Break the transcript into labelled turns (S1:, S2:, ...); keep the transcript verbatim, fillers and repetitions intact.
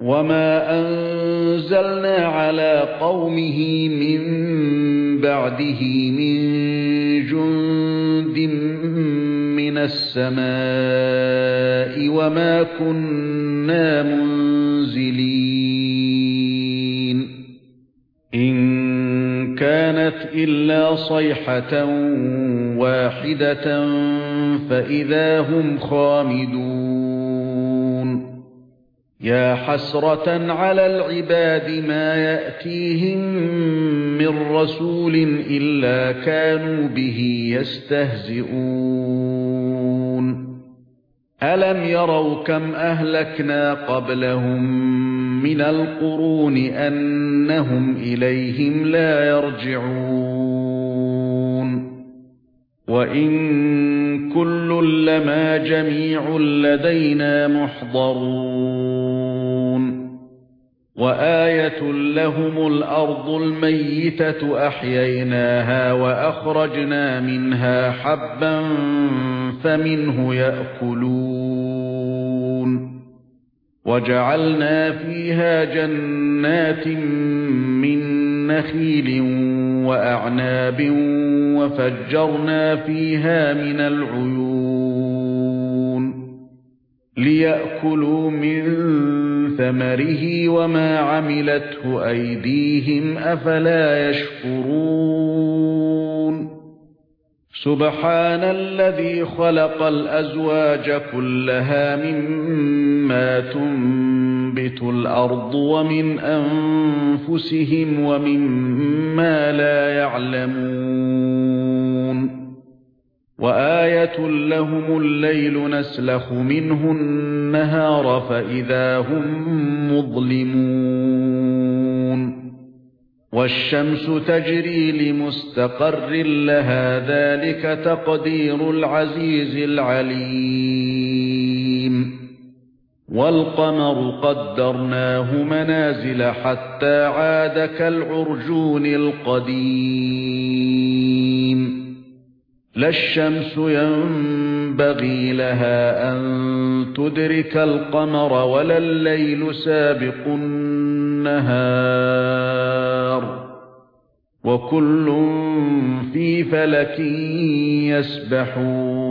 S1: وَمَا أَنزَلْنَا عَلَى قَوْمِهِ مِن بَعْدِهِ مِن جُندٍ مِّنَ السَّمَاءِ وَمَا كُنَّا مُنزِلِينَ إِن كَانَتْ إِلَّا صَيْحَةً وَاحِدَةً فَإِذَا هُمْ خَامِدُونَ يَا حَسْرَةً عَلَى الْعِبَادِ مَا يَأْتِيهِم مِّن رَّسُولٍ إِلَّا كَانُوا بِهِ يَسْتَهْزِئُونَ أَلَمْ يَرَوْا كَمْ أَهْلَكْنَا قَبْلَهُم مِّنَ الْقُرُونِ أَنَّهُمْ إِلَيْهِمْ لَا يَرْجِعُونَ وَإِن كُلٌّ لَّمَا جَمِيعٌ لَّدَيْنَا مُحْضَرُونَ وَآيَةٌ لَّهُمُ الْأَرْضُ الْمَيِّتَةُ أَحْيَيْنَاهَا وَأَخْرَجْنَا مِنْهَا حَبًّا فَمِنْهُ يَأْكُلُونَ وَجَعَلْنَا فِيهَا جَنَّاتٍ مِّن نَّخِيلٍ وَأَعْنَابٍ وَفَجَّرْنَا فِيهَا مِنَ الْعُيُونِ لِيَأْكُلُوا مِن ثَمَرِهِ وَمَا عَمِلَتْهُ أَيْدِيهِمْ أَفَلَا يَشْكُرُونَ سُبْحَانَ الَّذِي خَلَقَ الْأَزْوَاجَ كُلَّهَا مِمَّا تُنبِتُ الْأَرْضُ وَمِنْ أَنفُسِهِمْ وَمِمَّا لَا يَعْلَمُونَ وَآيَةٌ لَّهُمُ اللَّيْلُ نَسْلَخُ مِنْهُ النَّهَارَ فَإِذَا هُمْ مُظْلِمُونَ وَالشَّمْسُ تَجْرِي لِمُسْتَقَرٍّ لَّهَا ذَلِكَ تَقْدِيرُ الْعَزِيزِ الْعَلِيمِ وَالْقَمَرُ قَدَّرْنَاهُ مَنَازِلَ حَتَّى عَادَ كَالْعُرْجُونِ الْقَدِيمِ لا الشَّمْسُ يَنبَغِي لَهَا أَن تُدْرِكَ الْقَمَرَ وَلَا اللَّيْلُ سَابِقُ النَّهَارِ وَكُلٌّ فِي فَلَكٍ يَسْبَحُونَ